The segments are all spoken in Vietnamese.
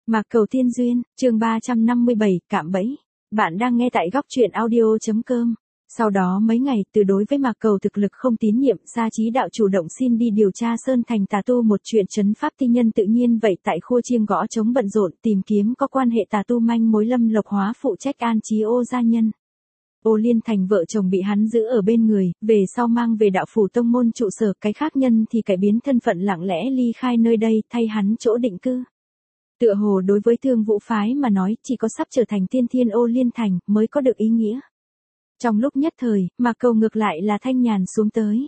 Mạc Cầu Tiên Duyên, chương 357, cạm bẫy. Bạn đang nghe tại góc truyện audio.com. Sau đó mấy ngày, từ đối với Mạc Cầu thực lực không tín nhiệm, Sa Chí Đạo chủ động xin đi điều tra Sơn Thành tà tu một chuyện trấn pháp ti nhân tự nhiên vậy tại khua chiêng gõ trống bận rộn tìm kiếm có quan hệ tà tu manh mối. Lâm Lộc Hóa phụ trách an trí Ô gia nhân. Ô Liên Thành vợ chồng bị hắn giữ ở bên người, về sau mang về đạo phủ tông môn trụ sở, cái khác nhân thì cải biến thân phận lặng lẽ ly khai nơi đây, thay hắn chỗ định cư. Tựa hồ đối với Thương Vũ phái mà nói, chỉ có sắp trở thành tiên thiên Ô Liên Thành mới có được ý nghĩa. Trong lúc nhất thời, Mạc Cầu ngược lại là thanh nhàn xuống tới.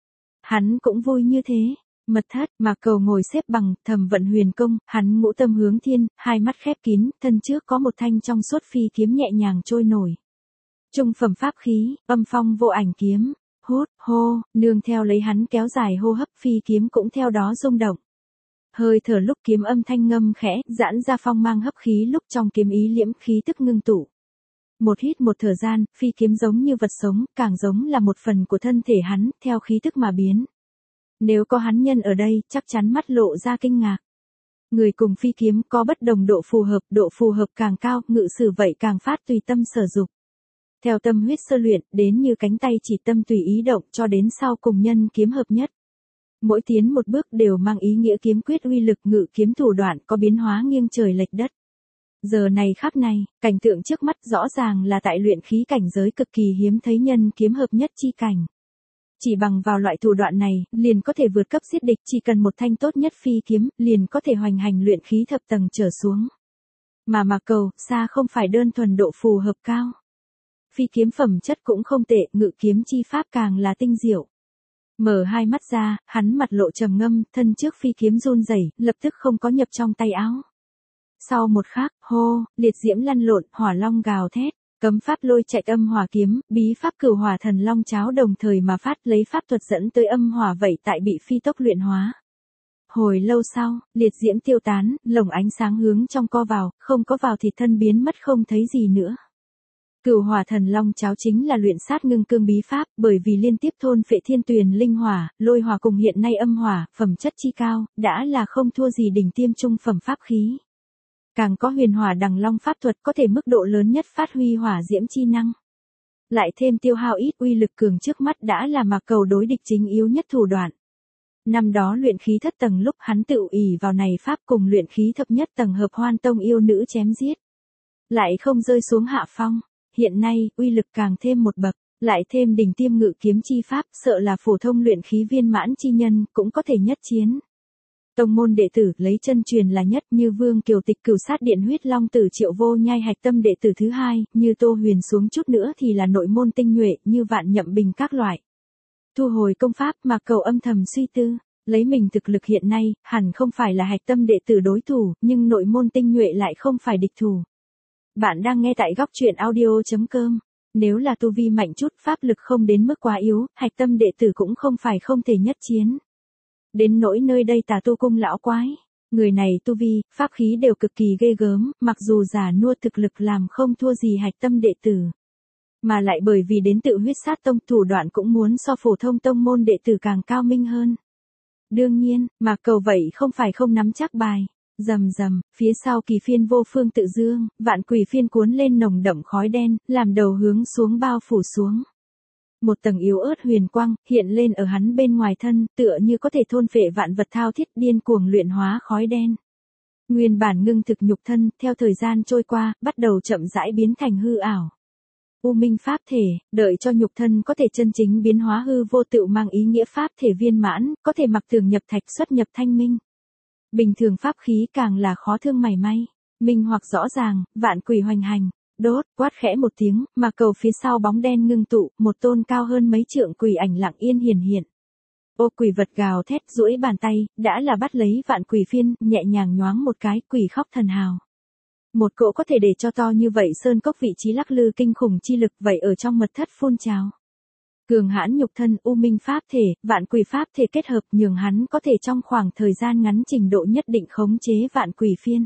Hắn cũng vui như thế. Mật thất, Mạc Cầu ngồi xếp bằng, thầm vận huyền công, hắn ngũ tâm hướng thiên, hai mắt khép kín, thân trước có một thanh trong suốt phi kiếm nhẹ nhàng trôi nổi. Trung phẩm pháp khí, âm phong vô ảnh kiếm, hút, hô, nương theo lấy hắn kéo dài hô hấp, phi kiếm cũng theo đó rung động. Hơi thở lúc kiếm âm thanh ngâm khẽ, giãn ra phong mang hấp khí lúc trong kiếm ý liễm khí tức ngưng tụ. Một hít một thở gian, phi kiếm giống như vật sống, càng giống là một phần của thân thể hắn, theo khí tức mà biến. Nếu có hắn nhân ở đây, chắc chắn mắt lộ ra kinh ngạc. Người cùng phi kiếm có bất đồng độ phù hợp càng cao, ngự sử vậy càng phát tùy tâm sở dục. Theo tâm huyết sơ luyện, đến như cánh tay chỉ tâm tùy ý động cho đến sau cùng nhân kiếm hợp nhất. Mỗi tiến một bước đều mang ý nghĩa kiếm quyết uy lực, ngự kiếm thủ đoạn có biến hóa nghiêng trời lệch đất. Giờ này khắc này, cảnh tượng trước mắt rõ ràng là tại luyện khí cảnh giới cực kỳ hiếm thấy nhân kiếm hợp nhất chi cảnh. Chỉ bằng vào loại thủ đoạn này, liền có thể vượt cấp giết địch, chỉ cần một thanh tốt nhất phi kiếm, liền có thể hoành hành luyện khí thập tầng trở xuống. Mà Mạc Cầu, xa không phải đơn thuần độ phù hợp cao. Phi kiếm phẩm chất cũng không tệ, ngự kiếm chi pháp càng là tinh diệu. Mở hai mắt ra, hắn mặt lộ trầm ngâm, thân trước phi kiếm run rẩy, lập tức không có nhập trong tay áo. Sau một khắc, hô, liệt diễm lăn lộn, hỏa long gào thét, cấm pháp lôi chạy âm hỏa kiếm, bí pháp cửu hỏa thần long cháo đồng thời mà phát, lấy pháp thuật dẫn tới âm hỏa vậy tại bị phi tốc luyện hóa. Hồi lâu sau, liệt diễm tiêu tán, lồng ánh sáng hướng trong co vào, không có vào thì thân biến mất không thấy gì nữa. Cửu hỏa thần long cháo chính là luyện sát ngưng cương bí pháp, bởi vì liên tiếp thôn phệ thiên tuyền linh hỏa, lôi hỏa cùng hiện nay âm hỏa, phẩm chất chi cao, đã là không thua gì đỉnh tiêm trung phẩm pháp khí. Càng có huyền hỏa đằng long pháp thuật có thể mức độ lớn nhất phát huy hỏa diễm chi năng. Lại thêm tiêu hao ít, uy lực cường trước mắt đã là Mạc Cầu đối địch chính yếu nhất thủ đoạn. Năm đó luyện khí thất tầng lúc hắn tự ỷ vào này pháp cùng luyện khí thập nhất tầng hợp Hoan Tông yêu nữ chém giết. Lại không rơi xuống hạ phong. Hiện nay, uy lực càng thêm một bậc, lại thêm đỉnh tiêm ngự kiếm chi pháp, sợ là phổ thông luyện khí viên mãn chi nhân cũng có thể nhất chiến. Tông môn đệ tử lấy chân truyền là nhất, như Vương Kiều Tịch Cửu Sát Điện Huyết Long Tử Triệu Vô Nhai hạch tâm đệ tử thứ hai, như Tô Huyền xuống chút nữa thì là nội môn tinh nhuệ, như Vạn Nhậm Bình các loại. Thu hồi công pháp, Mạc Cầu âm thầm suy tư, lấy mình thực lực hiện nay, hẳn không phải là hạch tâm đệ tử đối thủ, nhưng nội môn tinh nhuệ lại không phải địch thủ. Bạn đang nghe tại góc truyện audio.com. Nếu là tu vi mạnh chút, pháp lực không đến mức quá yếu, hạch tâm đệ tử cũng không phải không thể nhất chiến. Đến nỗi nơi đây tà tu cung lão quái, người này tu vi, pháp khí đều cực kỳ ghê gớm, mặc dù già nua thực lực làm không thua gì hạch tâm đệ tử. Mà lại bởi vì đến tự huyết sát tông, thủ đoạn cũng muốn so phổ thông tông môn đệ tử càng cao minh hơn. Đương nhiên, Mạc Cầu vậy không phải không nắm chắc bài. Rầm rầm, phía sau kỳ phiên vô phương tự dương, vạn quỷ phiên cuốn lên nồng đậm khói đen, làm đầu hướng xuống bao phủ xuống. Một tầng yếu ớt huyền quang hiện lên ở hắn bên ngoài thân, tựa như có thể thôn phệ vạn vật thao thiết, điên cuồng luyện hóa khói đen. Nguyên bản ngưng thực nhục thân, theo thời gian trôi qua, bắt đầu chậm rãi biến thành hư ảo. U minh pháp thể, đợi cho nhục thân có thể chân chính biến hóa hư vô tự mang ý nghĩa pháp thể viên mãn, có thể mặc tường nhập thạch xuất nhập thanh minh. Bình thường pháp khí càng là khó thương mảy may, minh hoặc rõ ràng, vạn quỷ hoành hành, đốt, quát khẽ một tiếng, mà cầu phía sau bóng đen ngưng tụ, một tôn cao hơn mấy trượng quỷ ảnh lặng yên hiển hiện. Ô quỷ vật gào thét, duỗi bàn tay, đã là bắt lấy vạn quỷ phiên, nhẹ nhàng nhoáng một cái, quỷ khóc thần hào. Một cỗ có thể để cho to như vậy sơn cốc vị trí lắc lư kinh khủng chi lực vậy ở trong mật thất phun trào. Cường hãn nhục thân, u minh pháp thể, vạn quỷ pháp thể kết hợp nhường hắn có thể trong khoảng thời gian ngắn trình độ nhất định khống chế vạn quỷ phiên.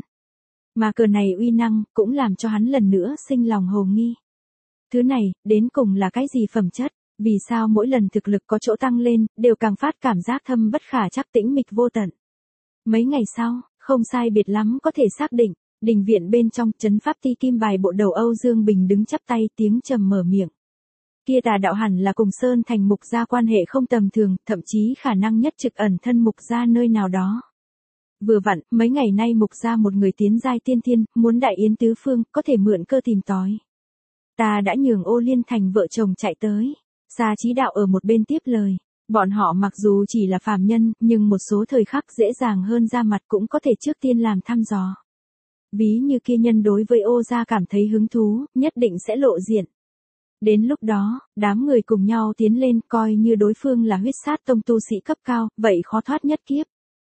Mà cờ này uy năng, cũng làm cho hắn lần nữa sinh lòng hồ nghi. Thứ này, đến cùng là cái gì phẩm chất, vì sao mỗi lần thực lực có chỗ tăng lên, đều càng phát cảm giác thâm bất khả trắc tĩnh mịch vô tận. Mấy ngày sau, không sai biệt lắm có thể xác định, Đình viện bên trong, trấn pháp ti kim bài bộ đầu Âu Dương Bình đứng chắp tay, tiếng trầm mở miệng. Kia tà đạo hẳn là cùng Sơn Thành Mục gia quan hệ không tầm thường, thậm chí khả năng nhất trực ẩn thân Mục gia nơi nào đó. Vừa vặn, mấy ngày nay Mục gia một người tiến giai tiên thiên, muốn đại yến tứ phương, có thể mượn cơ tìm tòi. Ta đã nhường Ô Liên Thành vợ chồng chạy tới. Sa Chí Đạo ở một bên tiếp lời. Bọn họ mặc dù chỉ là phàm nhân, nhưng một số thời khắc dễ dàng hơn ra mặt cũng có thể trước tiên làm thăm dò. Ví như kia nhân đối với Ô gia cảm thấy hứng thú, nhất định sẽ lộ diện. Đến lúc đó, đám người cùng nhau tiến lên coi như đối phương là huyết sát tông tu sĩ cấp cao, vậy khó thoát nhất kiếp.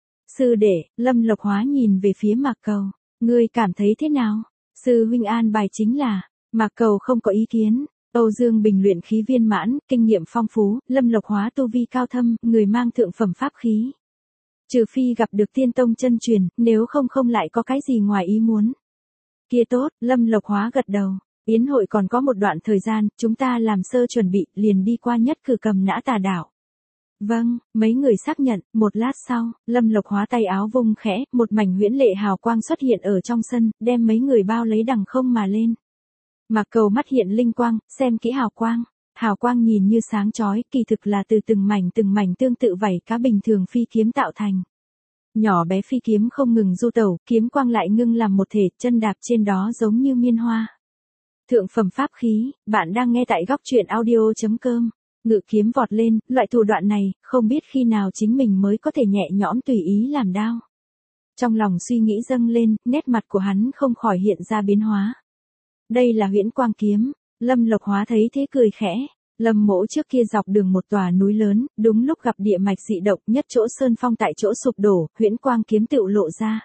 Sư đệ, Lâm Lộc Hóa nhìn về phía Mạc Cầu. Ngươi cảm thấy thế nào? Sư huynh an bài chính là, Mạc Cầu không có ý kiến. Âu Dương Bình luyện khí viên mãn, kinh nghiệm phong phú, Lâm Lộc Hóa tu vi cao thâm, người mang thượng phẩm pháp khí. Trừ phi gặp được tiên tông chân truyền, nếu không lại có cái gì ngoài ý muốn. Kia tốt, Lâm Lộc Hóa gật đầu. Yến hội còn có một đoạn thời gian, chúng ta làm sơ chuẩn bị, liền đi qua nhất cử cầm nã tà đảo. Vâng, mấy người xác nhận, một lát sau, Lâm Lộc Hóa tay áo vung khẽ, một mảnh huyễn lệ hào quang xuất hiện ở trong sân, đem mấy người bao lấy đằng không mà lên. Mạc Cầu mắt hiện linh quang, xem kỹ hào quang nhìn như sáng chói, kỳ thực là từ từng mảnh tương tự vảy cá bình thường phi kiếm tạo thành. Nhỏ bé phi kiếm không ngừng du tẩu, kiếm quang lại ngưng làm một thể, chân đạp trên đó giống như miên hoa. Thượng phẩm pháp khí, bạn đang nghe tại góc truyện audio.com. Ngự kiếm vọt lên, loại thủ đoạn này, không biết khi nào chính mình mới có thể nhẹ nhõm tùy ý làm đao. Trong lòng suy nghĩ dâng lên, nét mặt của hắn không khỏi hiện ra biến hóa. Đây là huyễn quang kiếm, Lâm Lộc Hóa thấy thế cười khẽ. Lâm mỗ trước kia dọc đường một tòa núi lớn, đúng lúc gặp địa mạch dị động nhất chỗ sơn phong tại chỗ sụp đổ, huyễn quang kiếm tựu lộ ra.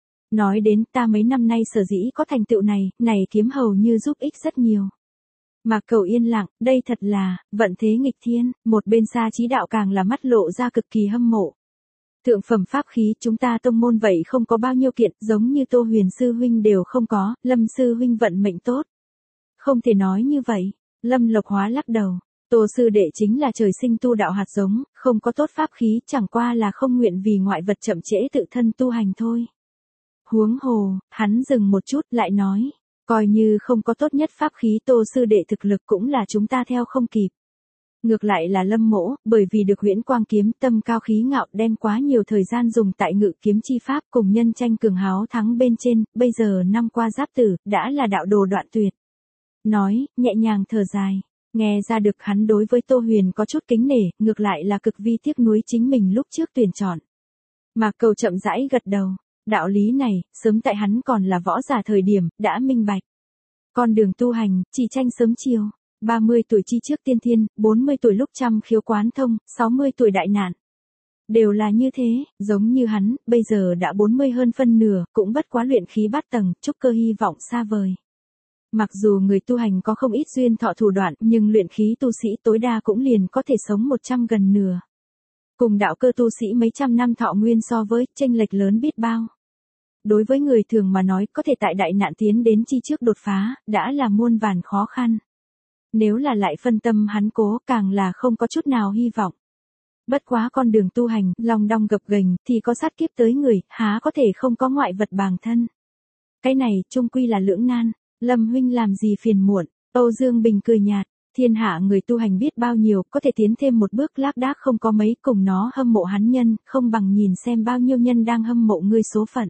Nói đến ta mấy năm nay sở dĩ có thành tựu này kiếm hầu như giúp ích rất nhiều. Mạc Cầu yên lặng, đây thật là, vận thế nghịch thiên, một bên Sa Chí Đạo càng là mắt lộ ra cực kỳ hâm mộ. Thượng phẩm pháp khí chúng ta tông môn vậy không có bao nhiêu kiện, giống như Tô Huyền Sư Huynh đều không có, Lâm Sư Huynh vận mệnh tốt. Không thể nói như vậy, Lâm Lộc Hóa lắc đầu, Tô Sư Đệ chính là trời sinh tu đạo hạt giống, không có tốt pháp khí chẳng qua là không nguyện vì ngoại vật chậm trễ tự thân tu hành thôi. Huống hồ, hắn dừng một chút lại nói, coi như không có tốt nhất pháp khí Tô Sư Đệ thực lực cũng là chúng ta theo không kịp. Ngược lại là Lâm mỗ, bởi vì được huyễn quang kiếm tâm cao khí ngạo đem quá nhiều thời gian dùng tại ngự kiếm chi pháp cùng nhân tranh cường háo thắng bên trên, bây giờ năm qua giáp tử, đã là đạo đồ đoạn tuyệt. Nói, nhẹ nhàng thở dài, nghe ra được hắn đối với Tô Huyền có chút kính nể, ngược lại là cực vi tiếc nuối chính mình lúc trước tuyển chọn. Mạc Cầu chậm rãi gật đầu, đạo lý này, sớm tại hắn còn là võ giả thời điểm, đã minh bạch. Con đường tu hành, chỉ tranh sớm chiều. 30 tuổi chi trước tiên thiên, 40 tuổi lúc trăm khiếu quán thông, 60 tuổi đại nạn. Đều là như thế, giống như hắn, bây giờ đã 40 hơn phân nửa, cũng bất quá luyện khí bát tầng, trúc cơ hy vọng xa vời. Mặc dù người tu hành có không ít duyên thọ thủ đoạn, nhưng luyện khí tu sĩ tối đa cũng liền có thể sống 100 gần nửa. Cùng đạo cơ tu sĩ mấy trăm năm thọ nguyên so với, chênh lệch lớn biết bao. Đối với người thường mà nói, có thể tại đại nạn tiến đến chi trước đột phá, đã là muôn vàn khó khăn. Nếu là lại phân tâm hắn cố, càng là không có chút nào hy vọng. Bất quá con đường tu hành, lòng đong gập ghềnh, thì có sát kiếp tới người, há có thể không có ngoại vật bàng thân. Cái này, chung quy là lưỡng nan. Lâm huynh làm gì phiền muộn? Âu Dương Bình cười nhạt, thiên hạ người tu hành biết bao nhiêu, có thể tiến thêm một bước lác đác không có mấy, cùng nó hâm mộ hắn nhân, không bằng nhìn xem bao nhiêu nhân đang hâm mộ ngươi số phận.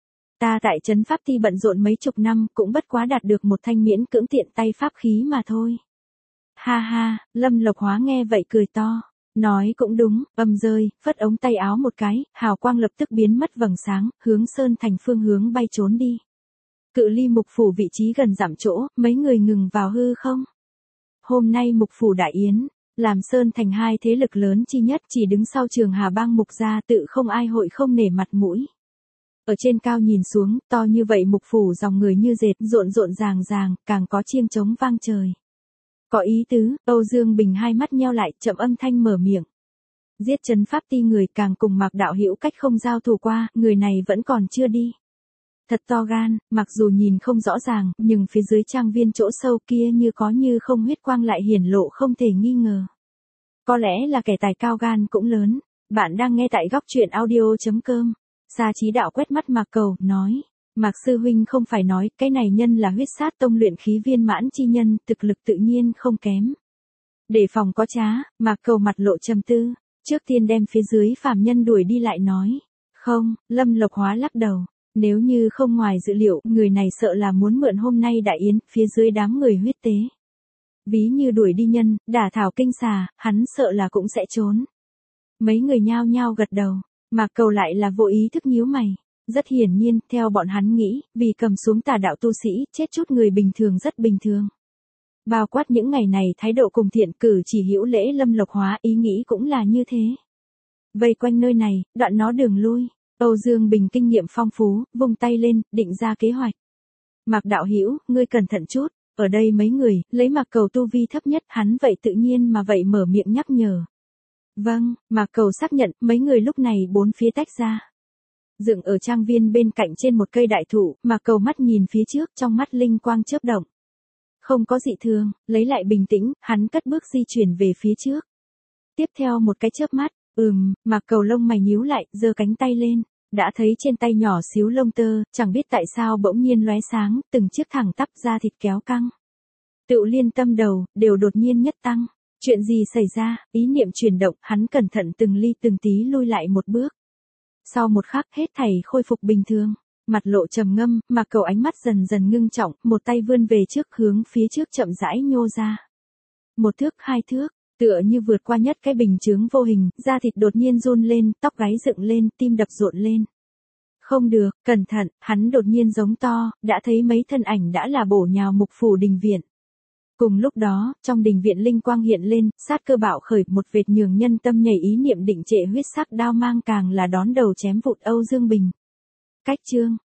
Ta tại trấn pháp ti bận rộn mấy chục năm, cũng bất quá đạt được một thanh miễn cưỡng tiện tay pháp khí mà thôi. Ha ha, Lâm Lộc Hóa nghe vậy cười to, nói cũng đúng, âm rơi, phất ống tay áo một cái, hào quang lập tức biến mất vầng sáng, hướng Sơn Thành phương hướng bay trốn đi. Cự ly Mục phủ vị trí gần dặm chỗ, mấy người ngừng vào hư không. Hôm nay Mục phủ đại yến, làm Sơn Thành hai thế lực lớn chi nhất, chỉ đứng sau Trường Hà Bang Mục gia, tự không ai hội không nể mặt mũi. Ở trên cao nhìn xuống, to như vậy Mục phủ dòng người như dệt, rộn rộn ràng, càng có chiêng trống vang trời. Có ý tứ, Âu Dương Bình hai mắt nheo lại, chậm âm thanh mở miệng. Giết trấn pháp ti người, càng cùng Mạc đạo hữu cách không giao thủ qua, người này vẫn còn chưa đi. Thật to gan, mặc dù nhìn không rõ ràng, nhưng phía dưới trang viên chỗ sâu kia như có như không huyết quang lại hiển lộ không thể nghi ngờ. Có lẽ là kẻ tài cao gan cũng lớn. Bạn đang nghe tại góc truyện audio.com. Sa Chí Đạo quét mắt Mạc Cầu, nói. Mạc sư huynh không phải nói, cái này nhân là huyết sát tông luyện khí viên mãn chi nhân, thực lực tự nhiên không kém. Để phòng có trá, Mạc Cầu mặt lộ trầm tư, trước tiên đem phía dưới phàm nhân đuổi đi lại nói. Không, Lâm Lộc Hóa lắc đầu, nếu như không ngoài dự liệu, người này sợ là muốn mượn hôm nay đại yến, phía dưới đám người huyết tế. Ví như đuổi đi nhân, đả thảo kinh xà, hắn sợ là cũng sẽ trốn. Mấy người nhao nhao gật đầu, Mạc Cầu lại là vô ý thức nhíu mày. Rất hiển nhiên, theo bọn hắn nghĩ, vì cầm xuống tà đạo tu sĩ, chết chút người bình thường rất bình thường. Bao quát những ngày này thái độ cùng thiện cử chỉ hữu lễ Lâm Lộc Hóa ý nghĩ cũng là như thế. Vây quanh nơi này, đoạn nó đường lui, Âu Dương Bình kinh nghiệm phong phú, vung tay lên, định ra kế hoạch. Mạc đạo hữu, ngươi cẩn thận chút, ở đây mấy người, lấy Mạc Cầu tu vi thấp nhất, hắn vậy tự nhiên mà vậy mở miệng nhắc nhở. Vâng, Mạc Cầu xác nhận, mấy người lúc này bốn phía tách ra. Dựng ở trang viên bên cạnh trên một cây đại thụ, Mạc Cầu mắt nhìn phía trước, trong mắt linh quang chớp động. Không có dị thường, lấy lại bình tĩnh, hắn cất bước di chuyển về phía trước. Tiếp theo một cái chớp mắt, Mạc Cầu lông mày nhíu lại, giơ cánh tay lên, đã thấy trên tay nhỏ xíu lông tơ, chẳng biết tại sao bỗng nhiên lóe sáng, từng chiếc thẳng tắp da thịt kéo căng. Tựu liên tâm đầu, đều đột nhiên nhất tăng. Chuyện gì xảy ra, ý niệm chuyển động, hắn cẩn thận từng ly từng tí lui lại một bước. Sau một khắc hết thảy khôi phục bình thường, mặt lộ trầm ngâm, Mạc Cầu ánh mắt dần dần ngưng trọng, một tay vươn về trước hướng phía trước chậm rãi nhô ra. Một thước hai thước, tựa như vượt qua nhất cái bình chướng vô hình, da thịt đột nhiên run lên, tóc gáy dựng lên, tim đập rộn lên. Không được, cẩn thận, hắn đột nhiên giống to, đã thấy mấy thân ảnh đã là bổ nhào mục phủ đình viện. Cùng lúc đó, trong đình viện linh quang hiện lên, sát cơ bạo khởi, một vệt nhường nhân tâm nhảy ý niệm định trệ huyết sắc đao mang càng là đón đầu chém vụt Âu Dương Bình. Cách chương